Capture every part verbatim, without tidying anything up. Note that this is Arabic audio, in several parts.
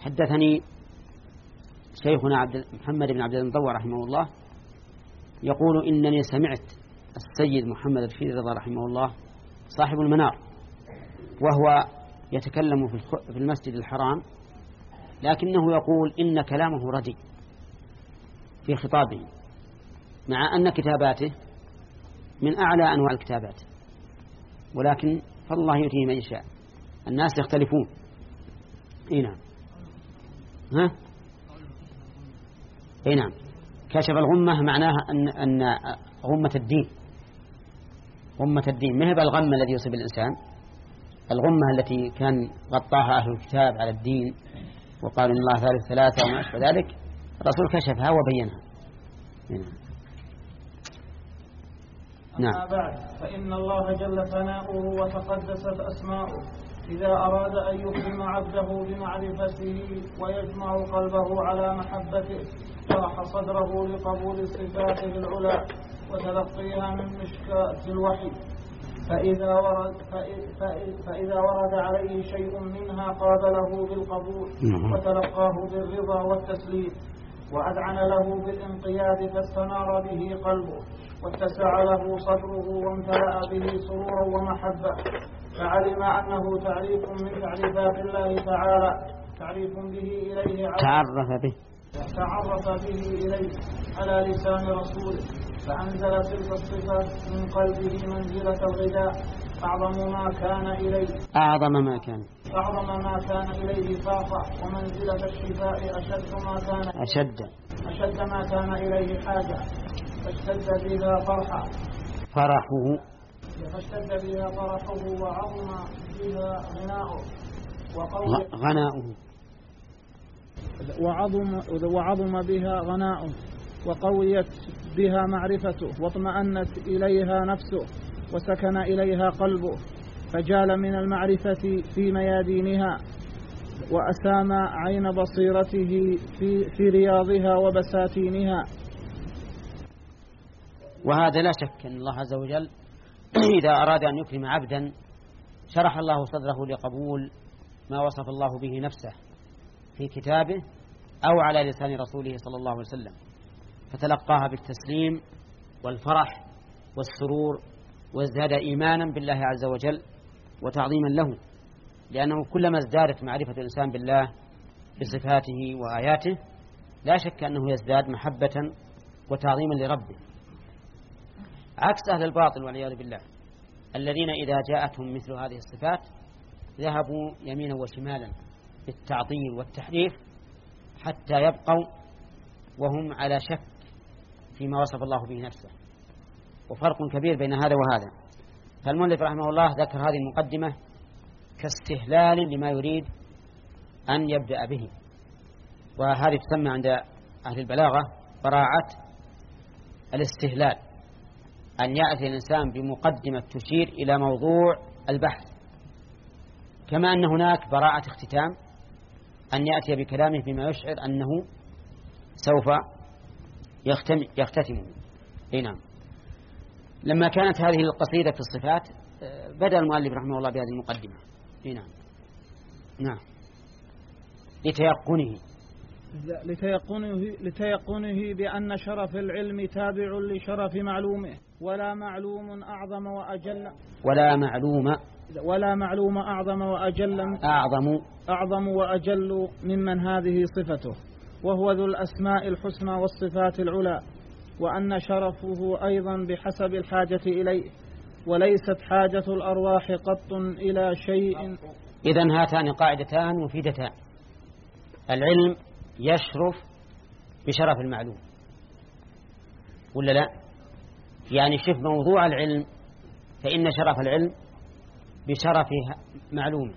حدثني شيخنا عبد محمد بن عبد المطوع رحمه الله يقول إنني سمعت السيد محمد الفيل رضا رحمه الله صاحب المنار وهو يتكلم في المسجد الحرام، لكنه يقول إن كلامه ردي في خطابه، مع أن كتاباته من أعلى أنواع الكتابات، ولكن فالله يؤتيه من يشاء، الناس يختلفون. اي نعم. ها اي نعم. كشف الغمة معناها أن أن غمة الدين، غمة الدين ما هي بالغم الذي يصيب الإنسان، الغمة التي كان غطاها أهل الكتاب على الدين وقالوا إن الله ثالث ثلاثة وما أشبه ذلك، الرسول كشفها وبينها. نعم. أما بعد، فإن الله جل ثناؤه وتقدست أسماؤه إذا أراد أن يكرم عبده بمعرفته ويجمع قلبه على محبته شرح صدره لقبول صفاته العلى وتلقيها من مشكاة الوحي، فإذا ورد, فإذا ورد عليه شيء منها قابله بالقبول وتلقاه بالرضا والتسليم، وأذعن له بالانقياد فاستنار به قلبه واتسع له صدره وامتلأ به سرورا ومحبة، فعلم أنه تعريف من تعريفات الله تعالى، تعريف به إليه تعرف به تعرف به إليه على لسان رسوله، فأنزل تلك الصفات من قلبه منزلة الغذاء أعظم ما كان إليه أعظم ما كان أعظم ما كان إليه طاقة، ومنزلة الشفاء أشد ما كان أشد أشد ما كان إليه حاجة، فاشتد بها فرحة فرحه فاشتد بها فرحه وعظم بها غناؤه وقوي غناؤه وعظم وعظم بها غناؤه وقويت بها معرفته واطمأنت إليها نفسه وسكن إليها قلبه، فجال من المعرفة في ميادينها وأسام عين بصيرته في, في رياضها وبساتينها. وهذا لا شك أن الله عز وجل إذا أراد أن يكرم عبدا شرح الله صدره لقبول ما وصف الله به نفسه في كتابه أو على لسان رسوله صلى الله عليه وسلم، فتلقاها بالتسليم والفرح والسرور، وازداد إيمانا بالله عز وجل وتعظيما له، لأنه كلما ازدادت معرفة الإنسان بالله بصفاته وآياته لا شك أنه يزداد محبة وتعظيما لربه، عكس أهل الباطل والعياذ بالله الذين إذا جاءتهم مثل هذه الصفات ذهبوا يمينا وشمالا بالتعطيل والتحريف حتى يبقوا وهم على شك فيما وصف الله به نفسه، وفرق كبير بين هذا وهذا. فالمؤلف رحمه الله ذكر هذه المقدمة كاستهلال لما يريد أن يبدأ به، وهذه تسمى عند أهل البلاغة براعة الاستهلال، أن يأتي الإنسان بمقدمة تشير إلى موضوع البحث، كما أن هناك براعة اختتام، أن يأتي بكلامه بما يشعر أنه سوف يختم يختتمه. نعم. لما كانت هذه القصيدة في الصفات بدأ المؤلف رحمه الله بهذه المقدمة. نعم نعم لتيقنه لتيقنه لتيقنه بأن شرف العلم تابع لشرف معلومه، ولا معلوم أعظم وأجل ولا معلوم ولا معلوم أعظم وأجل أعظم أعظم وأجل ممن هذه صفته، وهو ذو الأسماء الحسنى والصفات العلى، وأن شرفه أيضا بحسب الحاجة إليه، وليست حاجة الأرواح قط إلى شيء. إذن هاتان قاعدتان مفيدتان، العلم يشرف بشرف المعلوم ولا لا؟ يعني شوف موضوع العلم، فإن شرف العلم بشرف معلومه،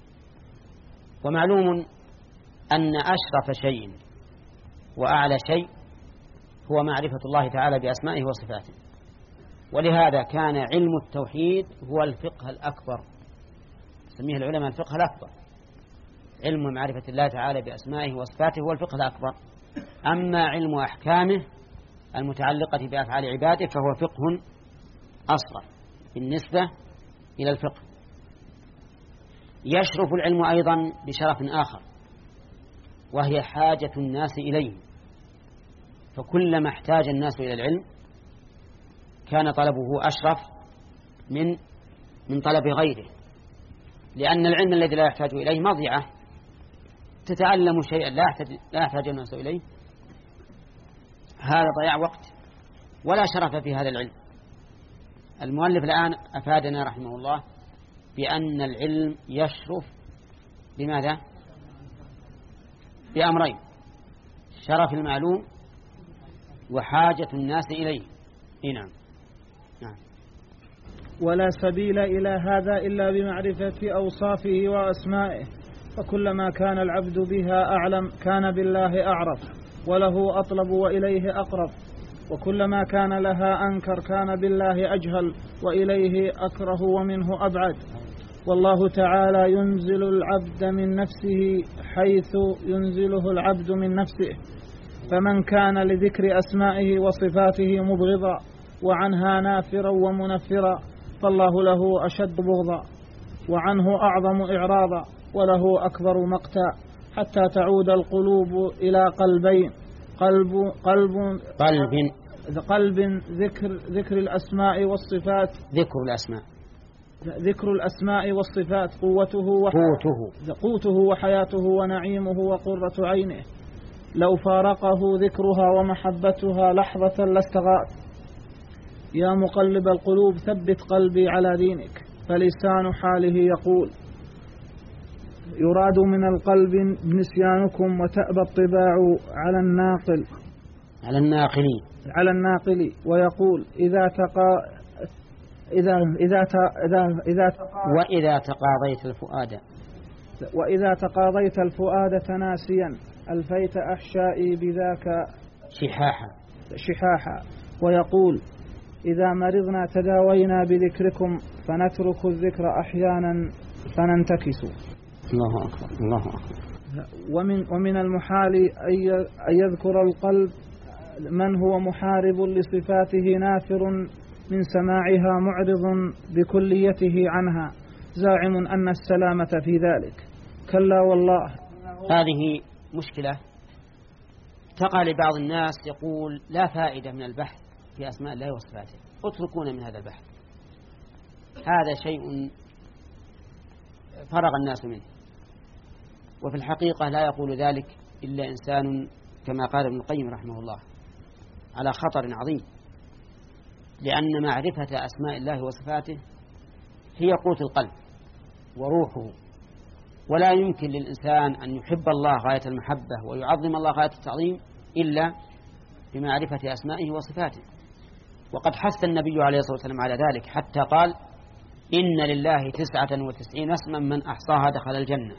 ومعلوم أن أشرف شيء وأعلى شيء هو معرفة الله تعالى بأسمائه وصفاته، ولهذا كان علم التوحيد هو الفقه الأكبر، سميه العلماء الفقه الأكبر، علم معرفة الله تعالى بأسمائه وصفاته هو الفقه الأكبر. أما علم أحكامه المتعلقة بأفعال عباده فهو فقه أصغر بالنسبة إلى الفقه. يشرف العلم أيضا بشرف آخر، وهي حاجة الناس إليه، فكلما احتاج الناس إلى العلم كان طلبه أشرف من من طلب غيره، لأن العلم الذي لا يحتاج إليه مضيعة، تتعلم شيئا لا يحتاج, لا يحتاج الناس إليه، هذا ضياع وقت ولا شرف في هذا العلم. المؤلف الآن أفادنا رحمه الله بأن العلم يشرف بماذا؟ بأمرين: شرف المعلوم وحاجة الناس إليه. نعم. نعم. ولا سبيل إلى هذا إلا بمعرفة أوصافه وأسمائه، فكلما كان العبد بها أعلم كان بالله أعرف وله أطلب وإليه أقرب، وكلما كان لها أنكر كان بالله أجهل وإليه أكره ومنه أبعد. والله تعالى ينزل العبد من نفسه حيث ينزله العبد من نفسه، فمن كان لذكر أسمائه وصفاته مبغضا وعنها نافرا ومنفرا فالله له أشد بغضا وعنه أعظم إعراضا وله أكبر مقتا، حتى تعود القلوب إلى قلبين: قلب قلب قلب قلب ذكر ذكر الأسماء والصفات ذكر الأسماء ذكر الأسماء والصفات قوته وحياته, قوته وحياته ونعيمه وقرة عينه، لو فارقه ذكرها ومحبتها لحظة لاستغاث. يا مقلب القلوب ثبت قلبي على دينك. فلسان حاله يقول: يراد من القلب نسيانكم وتأبى الطباع على الناقل على الناقل على الناقل ويقول: إذا تقا إذا إذا إذا إذا تقا وإذا تقاضيت الفؤاد وإذا تقاضيت الفؤاد تناسيا ألفيت أحشائي بذاك شحاحا شحاحا ويقول: إذا مرضنا تداوينا بذكركم فنترك الذكر أحيانا فننتكس. الله أكبر الله أكبر. ومن ومن المحال أن يذكر القلب من هو محارب لصفاته نافر من سماعها معرض بكليته عنها زاعم أن السلامة في ذلك. كلا والله. هذه مشكلة تقع لبعض الناس، يقول: لا فائدة من البحث في أسماء الله وصفاته، اتركونا من هذا البحث. هذا شيء فرغ الناس منه، وفي الحقيقة لا يقول ذلك إلا إنسان كما قال ابن القيم رحمه الله على خطر عظيم، لأن معرفة أسماء الله وصفاته هي قوت القلب وروحه، ولا يمكن للإنسان أن يحب الله غاية المحبة ويعظم الله غاية التعظيم إلا بمعرفة أسمائه وصفاته. وقد حث النبي عليه الصلاة والسلام على ذلك حتى قال: إن لله تسعة وتسعين اسما من أحصاها دخل الجنة.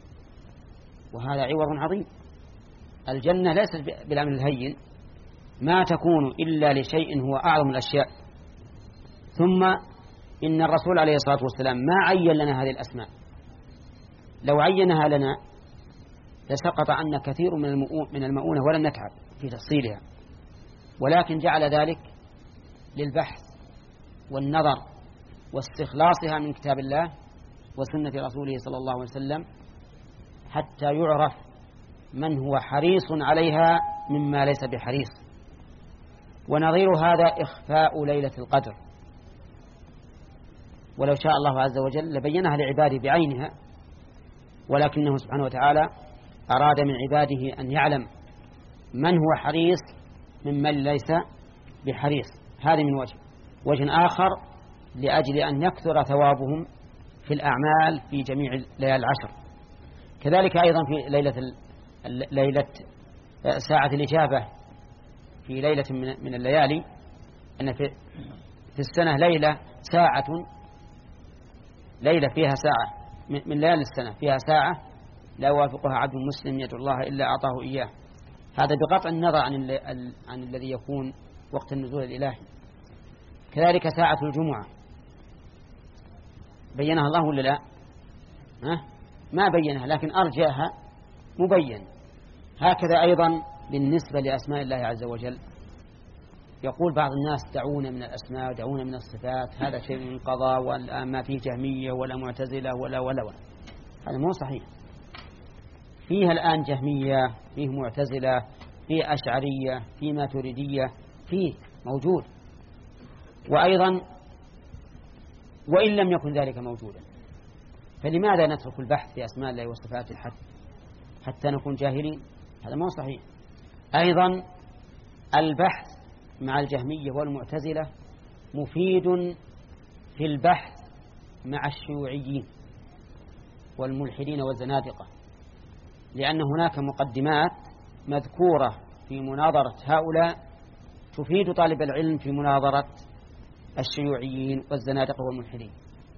وهذا عوض عظيم. الجنة ليست بالأمر الهين، ما تكون إلا لشيء هو أعظم الأشياء. ثم إن الرسول عليه الصلاة والسلام ما عين لنا هذه الأسماء، لو عينها لنا لسقط عنا كثير من المؤونة ولم نتعب في تفصيلها، ولكن جعل ذلك للبحث والنظر واستخلاصها من كتاب الله وسنة رسوله صلى الله عليه وسلم، حتى يعرف من هو حريص عليها مما ليس بحريص. ونظير هذا إخفاء ليلة القدر، ولو شاء الله عز وجل لبينها لعباده بعينها، ولكنه سبحانه وتعالى أراد من عباده أن يعلم من هو حريص ممن ليس بحريص. هذا من وجه وجه آخر لأجل أن يكثر ثوابهم في الأعمال في جميع ليالي العشر. كذلك أيضا في ليلة ليلة ساعة الإجابة في ليلة من الليالي، أن في في السنة ليلة ساعة ليلة فيها ساعة من ليالي السنة فيها ساعة لا يوافقها عبد مسلم يدعو الله إلا أعطاه إياه. هذا بقطع النظر عن عن الذي يكون وقت النزول الإلهي. كذلك ساعة الجمعة بينها الله ولا لا؟ ها؟ ما بينها، لكن أرجاها مبين. هكذا أيضا بالنسبة لأسماء الله عز وجل، يقول بعض الناس: دعونا من الأسماء ودعونا من الصفات، هذا شيء من قضاء والآن ما فيه جهمية ولا معتزلة ولا ولا ولا. هذا مو صحيح. فيها الآن جهمية، فيه معتزلة، فيه أشعرية، فيه ماتريدية، فيه موجود. وأيضا وإن لم يكن ذلك موجودا، فلماذا نترك البحث في أسماء الله وصفاته حتى, حتى نكون جاهلين؟ هذا ما هو صحيح. أيضا البحث مع الجهمية والمعتزلة مفيد في البحث مع الشيوعيين والملحدين والزنادقة، لأن هناك مقدمات مذكورة في مناظرة هؤلاء تفيد طالب العلم في مناظرة الشيوعيين والزنادقة والملحدين.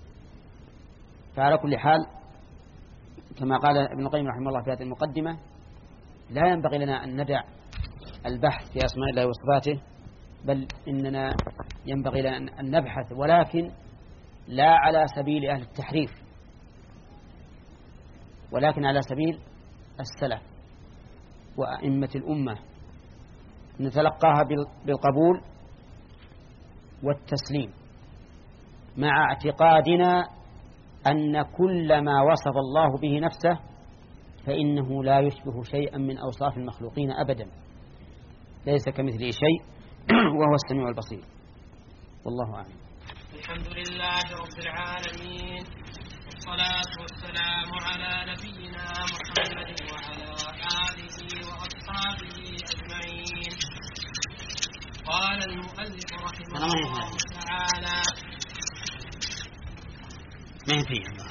فعلى كل حال كما قال ابن القيم رحمه الله في هذه المقدمة، لا ينبغي لنا أن ندع البحث في أسماء الله وصفاته، بل إننا ينبغي لنا أن نبحث، ولكن لا على سبيل أهل التحريف، ولكن على سبيل السلف وأئمة الأمة، نتلقاها بالقبول والتسليم، مع اعتقادنا أن كل ما وصف الله به نفسه فإنه لا يشبه شيئا من أوصاف المخلوقين أبدا، ليس كمثله شيء وهو السميع البصير. والله أعلم. الحمد لله رب العالمين، والصلاة والسلام على نبينا محمد وعلى آله وأصحابه أجمعين. قال المؤلف رحمه الله تعالى: ما هي فيه الله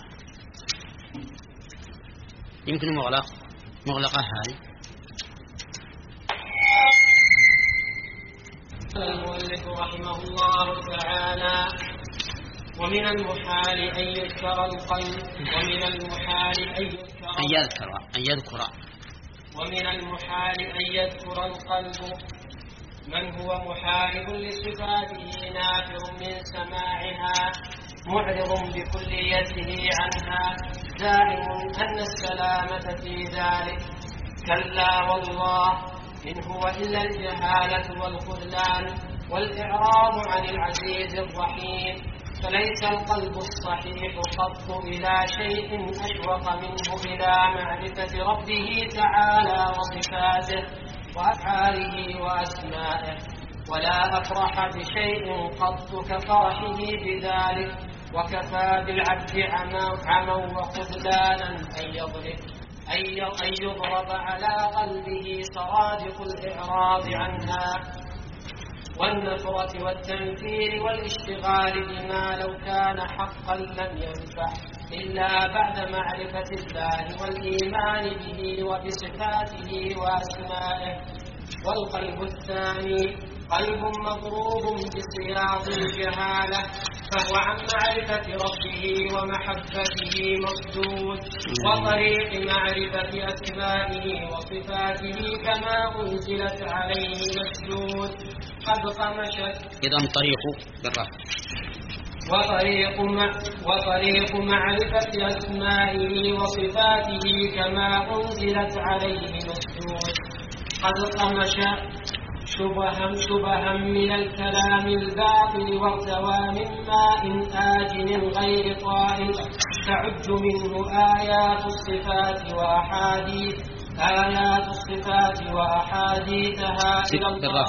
يمكن مغلق مغلقة هذه. قال المؤلف رحمه الله تعالى: ومن المحال أن يذكر القلب ومن المحال أن يذكر أن يذكر أن يذكر ومن المحال أن يذكر القلب من هو محارب لصفاته نافر من سماعها معرض بكليته عنها زاعم أن السلامة في ذلك. كلا والله، إن هو إلا الجهالة والخذلان والإعراض عن العزيز الرحيم، فليس القلب الصحيح قط إلى شيء أشوق منه إلى معرفة ربه تعالى وصفاته وأفعاله وأسمائه، ولا أفرح بشيء قط كفرحه بذلك. وكفى بالعبد عما وخذلانا أن يضرب أن يضرب على قلبه صرادق الإعراض عنها والنفرة والتنفير والاشتغال بما لو كان حقا لم ينفع إلا بعد معرفة الله والإيمان به وبصفاته وأسمائه. والقلب الثاني قلب مضروب بصياط الجهالة، فهو عن معرفة ربه ومحبته مصدود، وطريق معرفة أسمائه وصفاته كما أنزلت عليه مسدود. قد قمشت إذن طريق بالرفع وطريق, مع وطريق معرفة أسمائه وصفاته كما أنزلت عليه مسدود. قد قمشت شبها شبها من الكلام الباطل وارتوى من ماء آجن غير طائل، تعج منه آيات الصفات وأحاديث آيات الصفات وأحاديثها إلى الله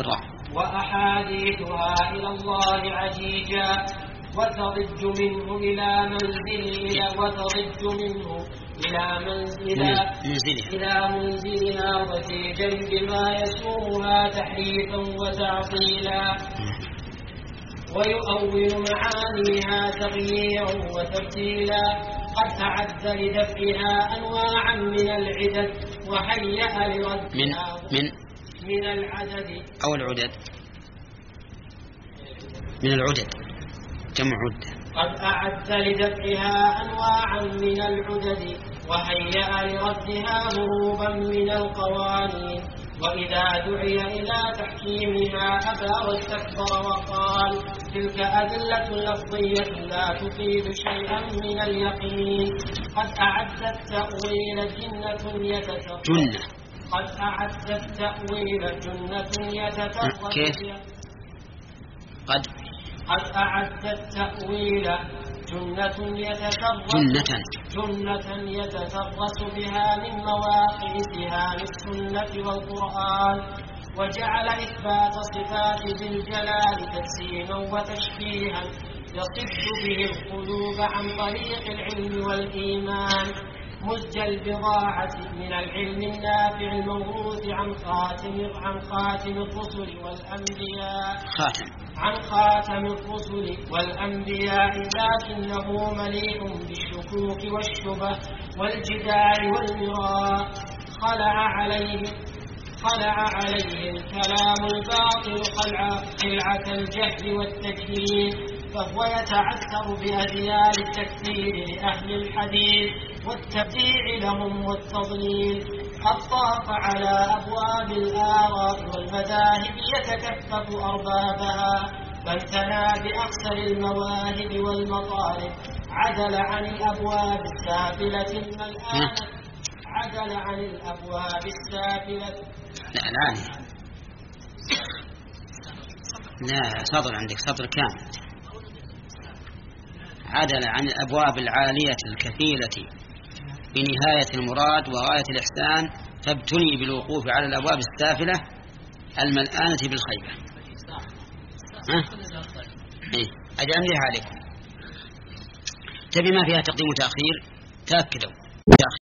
وأحاديثها إلى الله عجيجا، وتضج منه إلى منزله وتضج منه إلى منزلها إلى منزلها ضجيجا بما يسومها تحريفا وتعطيلا، ويؤول معانيها تغييرا وتبديلا. قد أعد لدفعها أنواعا من العدد وهيأ لردها من من من العدد أو العدد من العدد جمع عدة. قد أعد لدفعها أنواعا من العدد وهيأ لردها هروبا من القوانين. وإذا دعي إلى تحكيمها أبى واستكبر وقال تلك أدلة لفظية لا تفيد شيئا من اليقين. قد أعد التأويل جنة يتترجم قد أعد التأويل جنة يتترجم كيف؟ قد قد أعد التأويل جنة يتترس جنة جنة يتترس بها من مواقع سهام السنة والقرآن، وجعل إثبات صفات ذي الجلال تجسيما وتشبيها يصد به القلوب عن طريق العلم والإيمان، مزج البضاعة من العلم النافع الموروث عن خاتم عن خاتم الرسل والأنبياء خاتم عن خاتم الرسل والأنبياء لكنه مليء بالشكوك والشبه والجدال والمراء، خلع عليه خلع عليه الكلام الباطل خلعة الجهل والتجهيل، فهو يتعثر بأذيال التكفير لأهل الحديث والتبديع لهم والتضليل، قد طاف على أبواب الآراء والمذاهب يتكفف أربابها، فامتنى بأقصر المواهب والمطالب، عدل عن الأبواب السافلة الملآنة عدل عن الأبواب السافلة. لا الآن لا سطر عندك سطر كامل، عدل عن الأبواب العالية الكثيرة بنهاية المراد وغاية الإحسان، فابتلي بالوقوف على الأبواب السافلة الملآنة بالخيبة. ها؟ إيه؟ أجل أمليها عليكم. تبي ما فيها تقديم وتأخير؟ تأكدوا